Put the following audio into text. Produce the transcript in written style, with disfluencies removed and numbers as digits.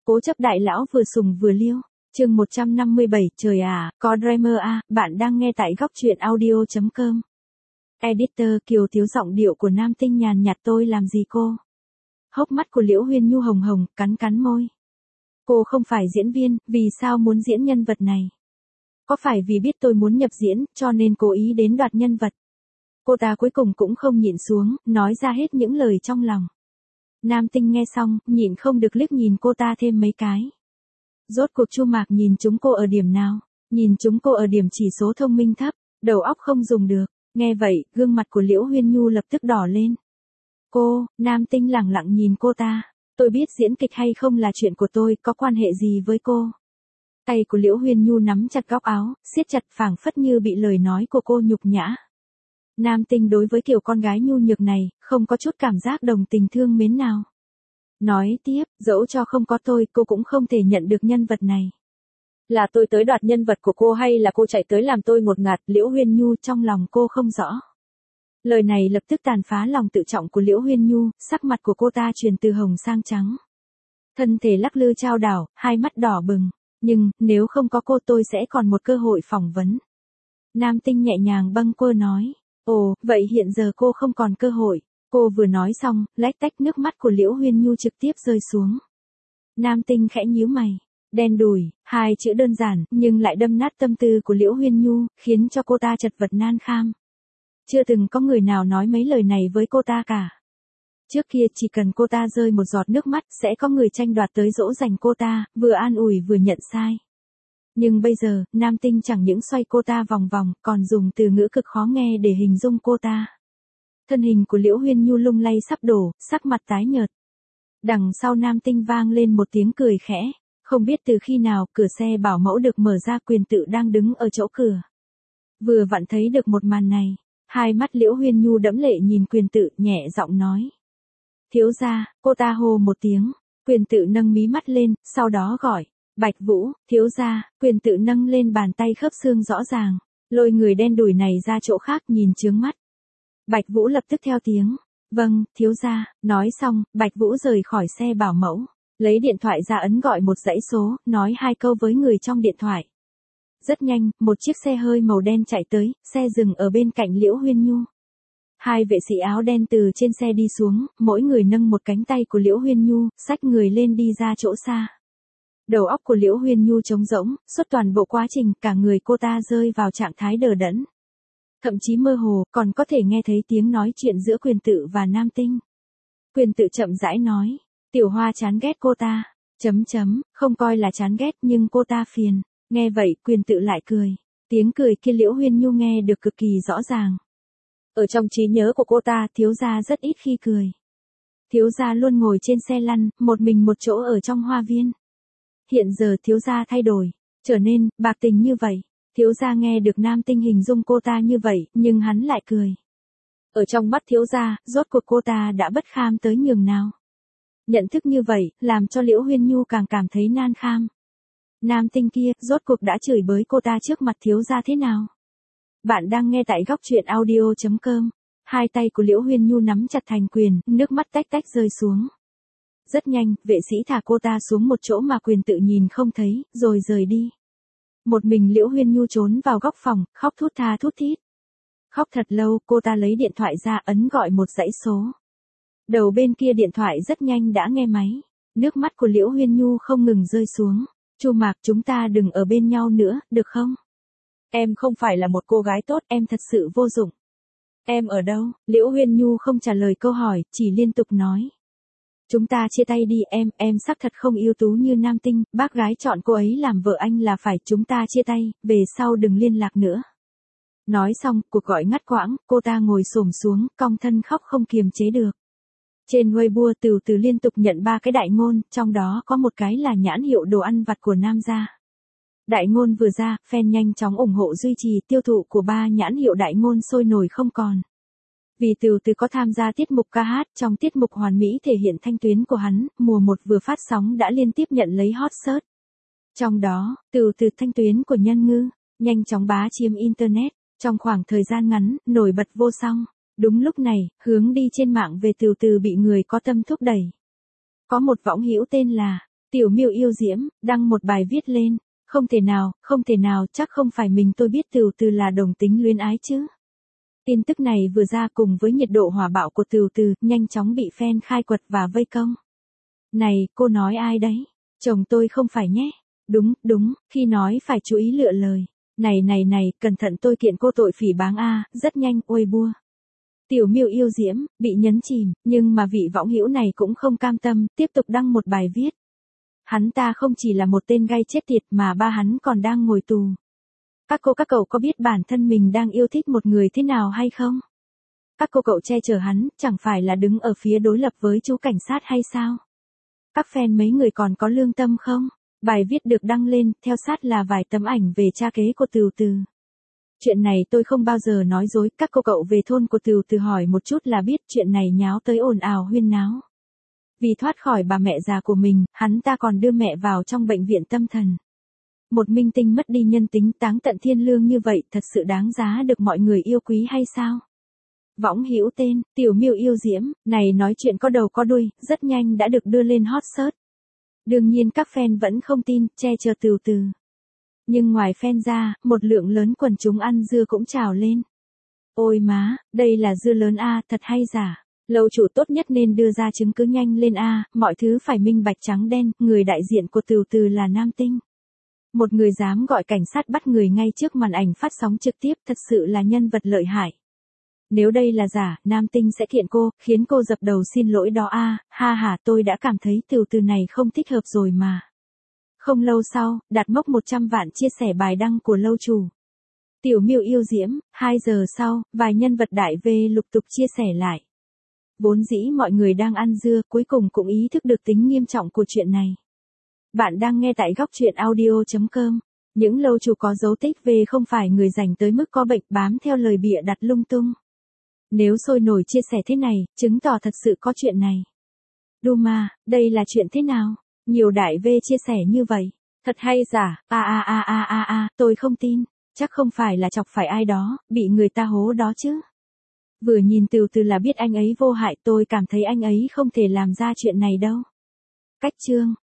Cố chấp đại lão vừa sùng vừa liêu. Chương 157, trời à, có Dreamer à, bạn đang nghe tại góc truyện audio.com. Editor Kiều Thiếu giọng điệu của nam tinh nhàn nhạt tôi làm gì cô? Hốc mắt của Liễu Huyên Nhu hồng hồng, cắn môi. Cô không phải diễn viên, vì sao muốn diễn nhân vật này? Có phải vì biết tôi muốn nhập diễn, cho nên cố ý đến đoạt nhân vật? Cô ta cuối cùng cũng không nhịn xuống, nói ra hết những lời trong lòng. Nam tinh nghe xong, nhịn không được liếc nhìn cô ta thêm mấy cái. Rốt cuộc Chu Mạc nhìn chúng cô ở điểm nào? Nhìn chúng cô ở điểm chỉ số thông minh thấp, đầu óc không dùng được. Nghe vậy, gương mặt của Liễu Huyên Nhu lập tức đỏ lên. Cô, Nam tinh lẳng lặng nhìn cô ta. Tôi biết diễn kịch hay không là chuyện của tôi, có quan hệ gì với cô? Tay của Liễu Huyên Nhu nắm chặt góc áo, siết chặt phảng phất như bị lời nói của cô nhục nhã. Nam tinh đối với kiểu con gái nhu nhược này, không có chút cảm giác đồng tình thương mến nào. Nói tiếp, dẫu cho không có tôi, cô cũng không thể nhận được nhân vật này. Là tôi tới đoạt nhân vật của cô hay là cô chạy tới làm tôi ngột ngạt? Liễu Huyên Nhu trong lòng cô không rõ. Lời này lập tức tàn phá lòng tự trọng của Liễu Huyên Nhu, sắc mặt của cô ta chuyển từ hồng sang trắng. Thân thể lắc lư chao đảo, hai mắt đỏ bừng. Nhưng, nếu không có cô tôi sẽ còn một cơ hội phỏng vấn. Nam tinh nhẹ nhàng bâng quơ nói. Ồ, vậy hiện giờ cô không còn cơ hội. Cô vừa nói xong, lách tách nước mắt của Liễu Huyên Nhu trực tiếp rơi xuống. Nam tinh khẽ nhíu mày. Đen đủi, hai chữ đơn giản, nhưng lại đâm nát tâm tư của Liễu Huyên Nhu, khiến cho cô ta chật vật nan kham. Chưa từng có người nào nói mấy lời này với cô ta cả. Trước kia chỉ cần cô ta rơi một giọt nước mắt, sẽ có người tranh đoạt tới dỗ dành cô ta, vừa an ủi vừa nhận sai. Nhưng bây giờ, Nam tinh chẳng những xoay cô ta vòng vòng, còn dùng từ ngữ cực khó nghe để hình dung cô ta. Thân hình của Liễu Huyên Nhu lung lay sắp đổ, sắc mặt tái nhợt. Đằng sau Nam tinh vang lên một tiếng cười khẽ. Không biết từ khi nào, cửa xe bảo mẫu được mở ra, Quyền Tự đang đứng ở chỗ cửa. Vừa vặn thấy được một màn này, hai mắt Liễu Huyên Nhu đẫm lệ nhìn Quyền Tự, nhẹ giọng nói. Thiếu gia, cô ta hô một tiếng. Quyền Tự nâng mí mắt lên, sau đó gọi. Bạch Vũ, thiếu gia. Quyền Tự nâng lên bàn tay khớp xương rõ ràng, lôi người đen đủi này ra chỗ khác nhìn chướng mắt. Bạch Vũ lập tức theo tiếng. Vâng, thiếu gia. Nói xong, Bạch Vũ rời khỏi xe bảo mẫu. Lấy điện thoại ra ấn gọi một dãy số, nói hai câu với người trong điện thoại. Rất nhanh, một chiếc xe hơi màu đen chạy tới, xe dừng ở bên cạnh Liễu Huyên Nhu. Hai vệ sĩ áo đen từ trên xe đi xuống, mỗi người nâng một cánh tay của Liễu Huyên Nhu, xách người lên đi ra chỗ xa. Đầu óc của Liễu Huyên Nhu trống rỗng, suốt toàn bộ quá trình, cả người cô ta rơi vào trạng thái đờ đẫn. Thậm chí mơ hồ, còn có thể nghe thấy tiếng nói chuyện giữa Quyền Tự và Nam tinh. Quyền Tự chậm rãi nói. Tiểu Hoa chán ghét cô ta. Không coi là chán ghét nhưng cô ta phiền. Nghe vậy, Quyền Tự lại cười. Tiếng cười kia Liễu Huyên Nhu nghe được cực kỳ rõ ràng. Ở trong trí nhớ của cô ta, thiếu gia rất ít khi cười. Thiếu gia luôn ngồi trên xe lăn, một mình một chỗ ở trong hoa viên. Hiện giờ thiếu gia thay đổi, trở nên bạc tình như vậy. Thiếu gia nghe được Nam tinh hình dung cô ta như vậy, nhưng hắn lại cười. Ở trong mắt thiếu gia, rốt cuộc cô ta đã bất kham tới nhường nào. Nhận thức như vậy, làm cho Liễu Huyên Nhu càng cảm thấy nan kham. Nam tinh kia, rốt cuộc đã chửi bới cô ta trước mặt thiếu gia thế nào? Bạn đang nghe tại góc truyện audio.com. Hai tay của Liễu Huyên Nhu nắm chặt thành quyền, nước mắt tách tách rơi xuống. Rất nhanh, vệ sĩ thả cô ta xuống một chỗ mà Quyền Tự nhìn không thấy, rồi rời đi. Một mình Liễu Huyên Nhu trốn vào góc phòng, khóc thút tha thút thít. Khóc thật lâu, cô ta lấy điện thoại ra ấn gọi một dãy số. Đầu bên kia điện thoại rất nhanh đã nghe máy. Nước mắt của Liễu Huyên Nhu không ngừng rơi xuống. Chu Mạc, chúng ta đừng ở bên nhau nữa, được không? Em không phải là một cô gái tốt, em thật sự vô dụng. Em ở đâu? Liễu Huyên Nhu không trả lời câu hỏi, chỉ liên tục nói. Chúng ta chia tay đi em xác thật không ưu tú như Nam tinh, bác gái chọn cô ấy làm vợ anh là phải, chúng ta chia tay, về sau đừng liên lạc nữa. Nói xong, cuộc gọi ngắt quãng, cô ta ngồi xổm xuống, cong thân khóc không kiềm chế được. Trên Weibo từ liên tục nhận 3 cái đại ngôn, trong đó có một cái là nhãn hiệu đồ ăn vặt của Nam gia. Đại ngôn vừa ra, fan nhanh chóng ủng hộ duy trì tiêu thụ của 3 nhãn hiệu đại ngôn sôi nổi không còn. Vì từ có tham gia tiết mục ca hát, trong tiết mục hoàn mỹ thể hiện thanh tuyến của hắn, mùa 1 vừa phát sóng đã liên tiếp nhận lấy hot search. Trong đó, từ thanh tuyến của Nhân Ngư, nhanh chóng bá chiếm Internet, trong khoảng thời gian ngắn, nổi bật vô song. Đúng lúc này, hướng đi trên mạng về từ bị người có tâm thúc đẩy. Có một võng hữu tên là Tiểu Miêu yêu diễm, đăng một bài viết lên. Không thể nào, chắc không phải mình tôi biết Tửu Từ là đồng tính luyến ái chứ. Tin tức này vừa ra cùng với nhiệt độ hỏa bạo của Tửu Từ, nhanh chóng bị fan khai quật và vây công. Này, cô nói ai đấy? Chồng tôi không phải nhé. Đúng, khi nói phải chú ý lựa lời. Này, cẩn thận tôi kiện cô tội phỉ báng a, rất nhanh, ôi bua. Tiểu Miêu yêu diễm, bị nhấn chìm, nhưng mà vị võng hữu này cũng không cam tâm, tiếp tục đăng một bài viết. Hắn ta không chỉ là một tên gay chết tiệt mà ba hắn còn đang ngồi tù. Các cậu có biết bản thân mình đang yêu thích một người thế nào hay không? Các cậu che chở hắn, chẳng phải là đứng ở phía đối lập với chú cảnh sát hay sao? Các fan mấy người còn có lương tâm không? Bài viết được đăng lên, theo sát là vài tấm ảnh về cha kế của Tửu Từ. Chuyện này tôi không bao giờ nói dối, các cậu về thôn của Tửu Từ hỏi một chút là biết chuyện này nháo tới ồn ào huyên náo. Vì thoát khỏi bà mẹ già của mình, hắn ta còn đưa mẹ vào trong bệnh viện tâm thần. Một minh tinh mất đi nhân tính táng tận thiên lương như vậy thật sự đáng giá được mọi người yêu quý hay sao? Võng hữu tên, Tiểu Miêu yêu diễm, này nói chuyện có đầu có đuôi, rất nhanh đã được đưa lên hot search. Đương nhiên các fan vẫn không tin, che chở Tửu Từ. Nhưng ngoài fan ra, một lượng lớn quần chúng ăn dưa cũng trào lên. Ôi má, đây là dưa lớn a, thật hay giả. Lâu chủ tốt nhất nên đưa ra chứng cứ nhanh lên a, mọi thứ phải minh bạch trắng đen, người đại diện của Tửu Từ là nam tinh. Một người dám gọi cảnh sát bắt người ngay trước màn ảnh phát sóng trực tiếp thật sự là nhân vật lợi hại. Nếu đây là giả, nam tinh sẽ kiện cô, khiến cô dập đầu xin lỗi đó a, ha tôi đã cảm thấy Tửu Từ này không thích hợp rồi mà. Không lâu sau, đạt mốc 100 vạn chia sẻ bài đăng của lâu chủ. Tiểu Miêu yêu diễm, 2 giờ sau, vài nhân vật đại V lục tục chia sẻ lại. Vốn dĩ mọi người đang ăn dưa, cuối cùng cũng ý thức được tính nghiêm trọng của chuyện này. Bạn đang nghe tại góc truyện audio.com. Những lâu chủ có dấu tích V không phải người dành tới mức có bệnh bám theo lời bịa đặt lung tung. Nếu sôi nổi chia sẻ thế này, chứng tỏ thật sự có chuyện này. Duma, đây là chuyện thế nào? Nhiều đại V chia sẻ như vậy. Thật hay giả, tôi không tin. Chắc không phải là chọc phải ai đó, bị người ta hố đó chứ. Vừa nhìn Tửu Từ là biết anh ấy vô hại, tôi cảm thấy anh ấy không thể làm ra chuyện này đâu. Cách chương